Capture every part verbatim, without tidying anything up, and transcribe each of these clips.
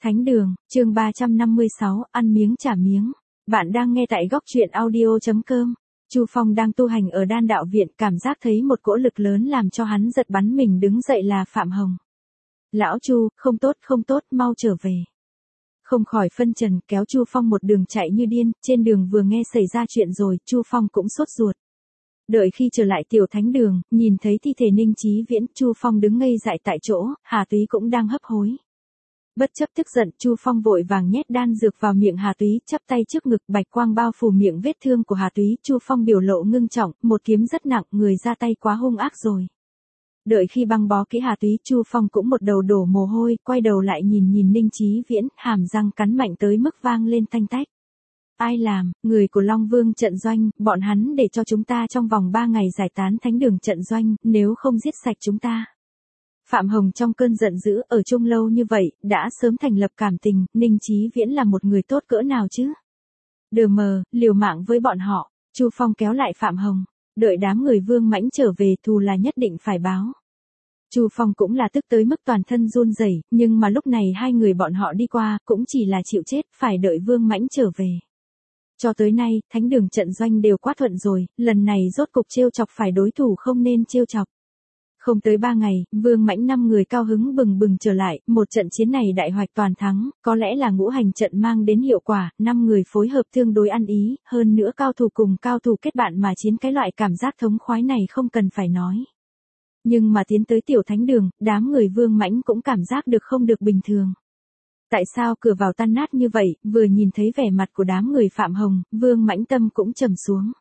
Thánh đường, chương ba trăm năm mươi sáu, ăn miếng trả miếng. Bạn đang nghe tại góc truyện audio chấm com. Chu Phong đang tu hành ở Đan Đạo Viện, cảm giác thấy một cỗ lực lớn làm cho hắn giật bắn mình đứng dậy là Phạm Hồng. Lão Chu, không tốt không tốt, mau trở về. Không khỏi phân trần, kéo Chu Phong một đường chạy như điên, trên đường vừa nghe xảy ra chuyện rồi, Chu Phong cũng sốt ruột. Đợi khi trở lại tiểu thánh đường, nhìn thấy thi thể Ninh Chí Viễn, Chu Phong đứng ngây dại tại chỗ, Hà Túy cũng đang hấp hối. Bất chấp tức giận, Chu Phong vội vàng nhét đan dược vào miệng Hà Túy, chắp tay trước ngực, bạch quang bao phủ miệng vết thương của Hà Túy. Chu Phong biểu lộ ngưng trọng, một kiếm rất nặng, người ra tay quá hung ác rồi. Đợi khi băng bó kỹ Hà Túy, Chu Phong cũng một đầu đổ mồ hôi, quay đầu lại nhìn nhìn Ninh Chí Viễn, hàm răng cắn mạnh tới mức vang lên tanh tách. Ai làm? Người của Long Vương trận doanh, bọn hắn để cho chúng ta trong vòng ba ngày giải tán thánh đường trận doanh, nếu không giết sạch chúng ta. Phạm Hồng trong cơn giận dữ, ở chung lâu như vậy, đã sớm thành lập cảm tình, Ninh Chí Viễn là một người tốt cỡ nào chứ? Đờ mờ, liều mạng với bọn họ. Chu Phong kéo lại Phạm Hồng, đợi đám người Vương Mãnh trở về, thù là nhất định phải báo. Chu Phong cũng là tức tới mức toàn thân run rẩy, nhưng mà lúc này hai người bọn họ đi qua, cũng chỉ là chịu chết, phải đợi Vương Mãnh trở về. Cho tới nay, thánh đường trận doanh đều quá thuận rồi, lần này rốt cục trêu chọc phải đối thủ không nên trêu chọc. Không tới ba ngày, Vương Mãnh năm người cao hứng bừng bừng trở lại, một trận chiến này đại hoạch toàn thắng, có lẽ là ngũ hành trận mang đến hiệu quả, năm người phối hợp tương đối ăn ý, hơn nữa cao thủ cùng cao thủ kết bạn mà chiến, cái loại cảm giác thống khoái này không cần phải nói. Nhưng mà tiến tới tiểu thánh đường, đám người Vương Mãnh cũng cảm giác được không được bình thường. Tại sao cửa vào tan nát như vậy? Vừa nhìn thấy vẻ mặt của đám người Phạm Hồng, Vương Mãnh tâm cũng trầm xuống.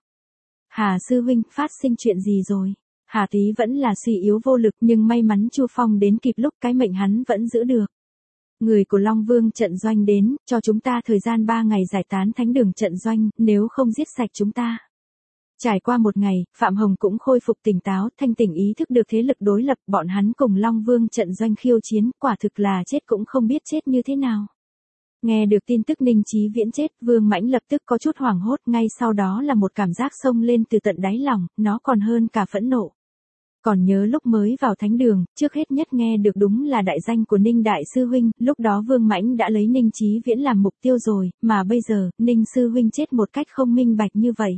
Hà sư huynh, phát sinh chuyện gì rồi? Hà Túy vẫn là suy yếu vô lực, nhưng may mắn Chu Phong đến kịp lúc, cái mệnh hắn vẫn giữ được. Người của Long Vương trận doanh đến, cho chúng ta thời gian ba ngày giải tán thánh đường trận doanh, nếu không giết sạch chúng ta. Trải qua một ngày, Phạm Hồng cũng khôi phục tỉnh táo, thanh tỉnh ý thức được thế lực đối lập, bọn hắn cùng Long Vương trận doanh khiêu chiến, quả thực là chết cũng không biết chết như thế nào. Nghe được tin tức Ninh Chí Viễn chết, Vương Mãnh lập tức có chút hoảng hốt, ngay sau đó là một cảm giác xông lên từ tận đáy lòng, nó còn hơn cả phẫn nộ. Còn nhớ lúc mới vào thánh đường, trước hết nhất nghe được đúng là đại danh của Ninh Đại Sư Huynh, lúc đó Vương Mãnh đã lấy Ninh Chí Viễn làm mục tiêu rồi, mà bây giờ, Ninh Sư Huynh chết một cách không minh bạch như vậy.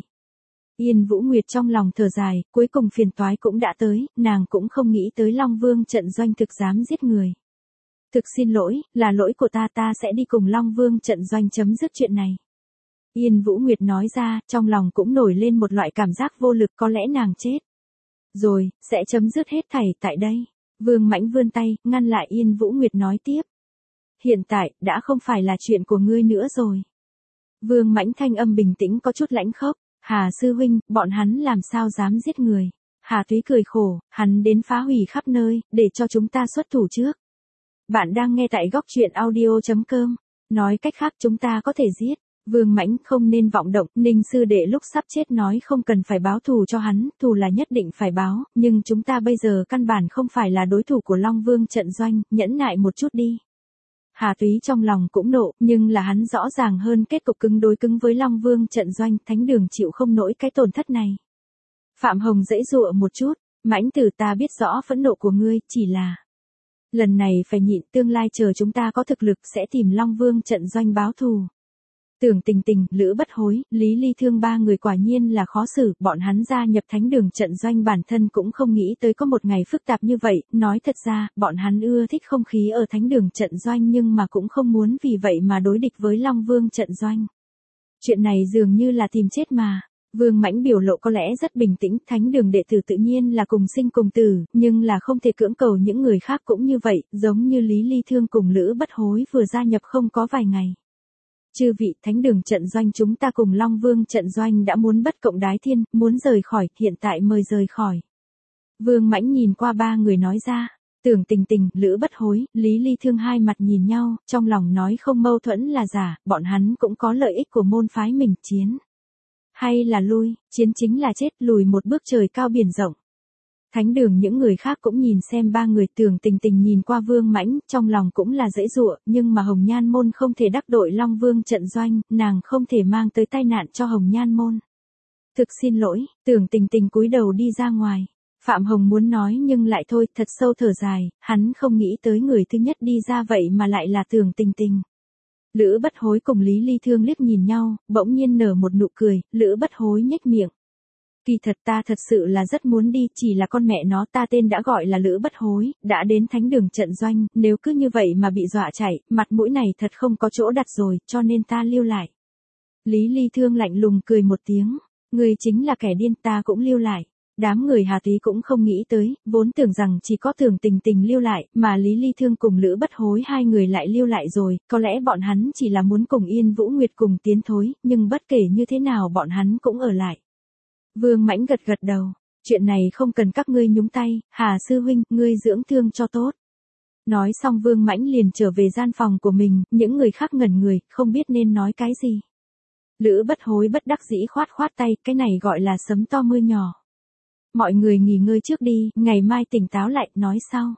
Yên Vũ Nguyệt trong lòng thở dài, cuối cùng phiền toái cũng đã tới, nàng cũng không nghĩ tới Long Vương trận doanh thực dám giết người. Thực xin lỗi, là lỗi của ta, ta sẽ đi cùng Long Vương trận doanh chấm dứt chuyện này. Yên Vũ Nguyệt nói ra, trong lòng cũng nổi lên một loại cảm giác vô lực, có lẽ nàng chết rồi, sẽ chấm dứt hết thảy tại đây. Vương Mãnh vươn tay, ngăn lại Yên Vũ Nguyệt nói tiếp. Hiện tại, đã không phải là chuyện của ngươi nữa rồi. Vương Mãnh thanh âm bình tĩnh có chút lãnh khốc. Hà sư huynh, bọn hắn làm sao dám giết người. Hà Túy cười khổ, hắn đến phá hủy khắp nơi, để cho chúng ta xuất thủ trước. Bạn đang nghe tại góc truyện audio chấm com. Nói cách khác chúng ta có thể giết. Vương Mãnh không nên vọng động, Ninh sư đệ lúc sắp chết nói không cần phải báo thù cho hắn, thù là nhất định phải báo, nhưng chúng ta bây giờ căn bản không phải là đối thủ của Long Vương trận doanh, nhẫn nại một chút đi. Hà Túy trong lòng cũng nộ, nhưng là hắn rõ ràng hơn kết cục cứng đối cứng với Long Vương trận doanh, thánh đường chịu không nổi cái tổn thất này. Phạm Hồng giãy giụa một chút, Mãnh tử, ta biết rõ phẫn nộ của ngươi, chỉ là lần này phải nhịn, tương lai chờ chúng ta có thực lực sẽ tìm Long Vương trận doanh báo thù. Tưởng Tình Tình, Lữ Bất Hối, Lý Ly Thương ba người quả nhiên là khó xử, bọn hắn gia nhập thánh đường trận doanh bản thân cũng không nghĩ tới có một ngày phức tạp như vậy, nói thật ra, bọn hắn ưa thích không khí ở thánh đường trận doanh nhưng mà cũng không muốn vì vậy mà đối địch với Long Vương trận doanh. Chuyện này dường như là tìm chết mà. Vương Mãnh biểu lộ có lẽ rất bình tĩnh, thánh đường đệ tử tự nhiên là cùng sinh cùng tử, nhưng là không thể cưỡng cầu những người khác cũng như vậy, giống như Lý Ly Thương cùng Lữ Bất Hối vừa gia nhập không có vài ngày. Chư vị, thánh đường trận doanh chúng ta cùng Long Vương trận doanh đã muốn bất cộng đái thiên, muốn rời khỏi, hiện tại mời rời khỏi. Vương Mãnh nhìn qua ba người nói ra, Tưởng Tình Tình, Lữ Bất Hối, Lý Ly Thương hai mặt nhìn nhau, trong lòng nói không mâu thuẫn là giả, bọn hắn cũng có lợi ích của môn phái mình, chiến hay là lui, chiến chính là chết, lùi một bước trời cao biển rộng. Thánh đường những người khác cũng nhìn xem ba người, Tưởng Tình Tình nhìn qua Vương Mãnh, trong lòng cũng là giãy giụa, nhưng mà Hồng Nhan môn không thể đắc tội Long Vương trận doanh, nàng không thể mang tới tai nạn cho Hồng Nhan môn. Thực xin lỗi, Tưởng Tình Tình cúi đầu đi ra ngoài. Phạm Hồng muốn nói nhưng lại thôi, thật sâu thở dài, hắn không nghĩ tới người thứ nhất đi ra vậy mà lại là Tưởng Tình Tình. Lữ Bất Hối cùng Lý Ly Thương liếc nhìn nhau, bỗng nhiên nở một nụ cười, Lữ Bất Hối nhếch miệng. Kỳ thật ta thật sự là rất muốn đi, chỉ là con mẹ nó, ta tên đã gọi là Lữ Bất Hối, đã đến thánh đường trận doanh, nếu cứ như vậy mà bị dọa chạy, mặt mũi này thật không có chỗ đặt rồi, cho nên ta lưu lại. Lý Ly Thương lạnh lùng cười một tiếng, người chính là kẻ điên, ta cũng lưu lại. Đám người Hà Túy cũng không nghĩ tới, vốn tưởng rằng chỉ có Tưởng Tình Tình lưu lại, mà Lý Ly Thương cùng Lữ Bất Hối hai người lại lưu lại rồi, có lẽ bọn hắn chỉ là muốn cùng Yên Vũ Nguyệt cùng tiến thối, nhưng bất kể như thế nào bọn hắn cũng ở lại. Vương Mãnh gật gật đầu, chuyện này không cần các ngươi nhúng tay, Hà sư huynh, ngươi dưỡng thương cho tốt. Nói xong Vương Mãnh liền trở về gian phòng của mình, những người khác ngẩn người, không biết nên nói cái gì. Lữ Bất Hối bất đắc dĩ khoát khoát tay, cái này gọi là sấm to mưa nhỏ. Mọi người nghỉ ngơi trước đi, ngày mai tỉnh táo lại, nói sau.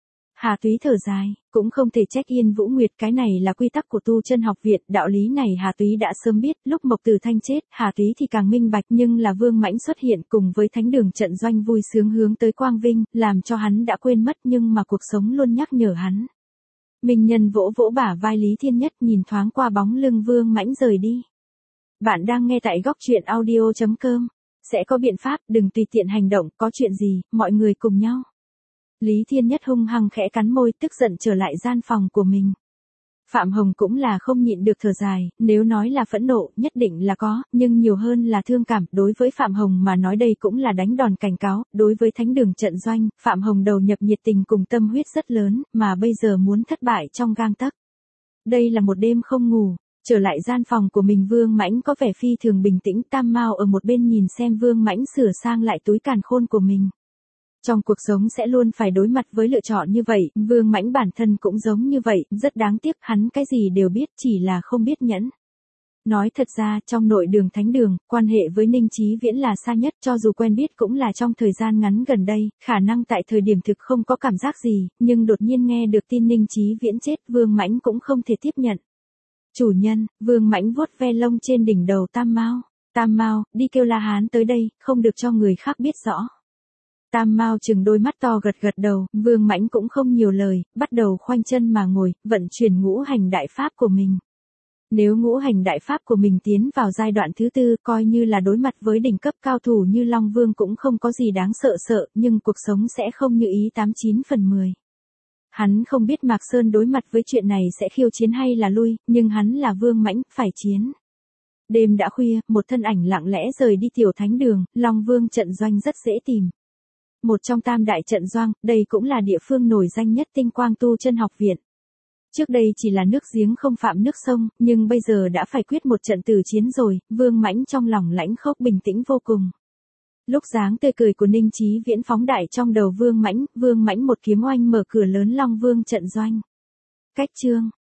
Hà Túy thở dài, cũng không thể trách Yên Vũ Nguyệt, cái này là quy tắc của tu chân học viện, đạo lý này Hà Túy đã sớm biết, lúc Mộc Tử Thanh chết, Hà Túy thì càng minh bạch, nhưng là Vương Mãnh xuất hiện cùng với thánh đường trận doanh vui sướng hướng tới quang vinh, làm cho hắn đã quên mất, nhưng mà cuộc sống luôn nhắc nhở hắn. Minh Nhân vỗ vỗ bả vai Lý Thiên Nhất, nhìn thoáng qua bóng lưng Vương Mãnh rời đi. Bạn đang nghe tại góc truyện audio chấm com. Sẽ có biện pháp, đừng tùy tiện hành động, có chuyện gì, mọi người cùng nhau. Lý Thiên Nhất hung hăng khẽ cắn môi, tức giận trở lại gian phòng của mình. Phạm Hồng cũng là không nhịn được thở dài, nếu nói là phẫn nộ, nhất định là có, nhưng nhiều hơn là thương cảm, đối với Phạm Hồng mà nói đây cũng là đánh đòn cảnh cáo, đối với thánh đường trận doanh, Phạm Hồng đầu nhập nhiệt tình cùng tâm huyết rất lớn, mà bây giờ muốn thất bại trong gang tấc. Đây là một đêm không ngủ. Trở lại gian phòng của mình Vương Mãnh có vẻ phi thường bình tĩnh, Tam Mao ở một bên nhìn xem Vương Mãnh sửa sang lại túi càn khôn của mình. Trong cuộc sống sẽ luôn phải đối mặt với lựa chọn như vậy, Vương Mãnh bản thân cũng giống như vậy, rất đáng tiếc, hắn cái gì đều biết, chỉ là không biết nhẫn. Nói thật ra, trong nội đường thánh đường, quan hệ với Ninh Chí Viễn là xa nhất, cho dù quen biết cũng là trong thời gian ngắn gần đây, khả năng tại thời điểm thực không có cảm giác gì, nhưng đột nhiên nghe được tin Ninh Chí Viễn chết, Vương Mãnh cũng không thể tiếp nhận. Chủ nhân, Vương Mãnh vuốt ve lông trên đỉnh đầu Tam Mao. Tam Mao, đi kêu La Hán tới đây, không được cho người khác biết rõ. Tam Mao chừng đôi mắt to gật gật đầu, Vương Mãnh cũng không nhiều lời, bắt đầu khoanh chân mà ngồi, vận chuyển ngũ hành đại pháp của mình. Nếu ngũ hành đại pháp của mình tiến vào giai đoạn thứ tư, coi như là đối mặt với đỉnh cấp cao thủ như Long Vương cũng không có gì đáng sợ sợ, nhưng cuộc sống sẽ không như ý tám chín phần mười. Hắn không biết Mạc Sơn đối mặt với chuyện này sẽ khiêu chiến hay là lui, nhưng hắn là Vương Mãnh, phải chiến. Đêm đã khuya, một thân ảnh lặng lẽ rời đi tiểu thánh đường, Long Vương trận doanh rất dễ tìm. Một trong tam đại trận doanh, đây cũng là địa phương nổi danh nhất Tinh Quang tu chân học viện. Trước đây chỉ là nước giếng không phạm nước sông, nhưng bây giờ đã phải quyết một trận tử chiến rồi, Vương Mãnh trong lòng lãnh khốc bình tĩnh vô cùng. Lúc dáng tươi cười của Ninh Chí Viễn phóng đại trong đầu Vương Mãnh, Vương Mãnh một kiếm oanh mở cửa lớn Long Vương trận doanh. Cách chương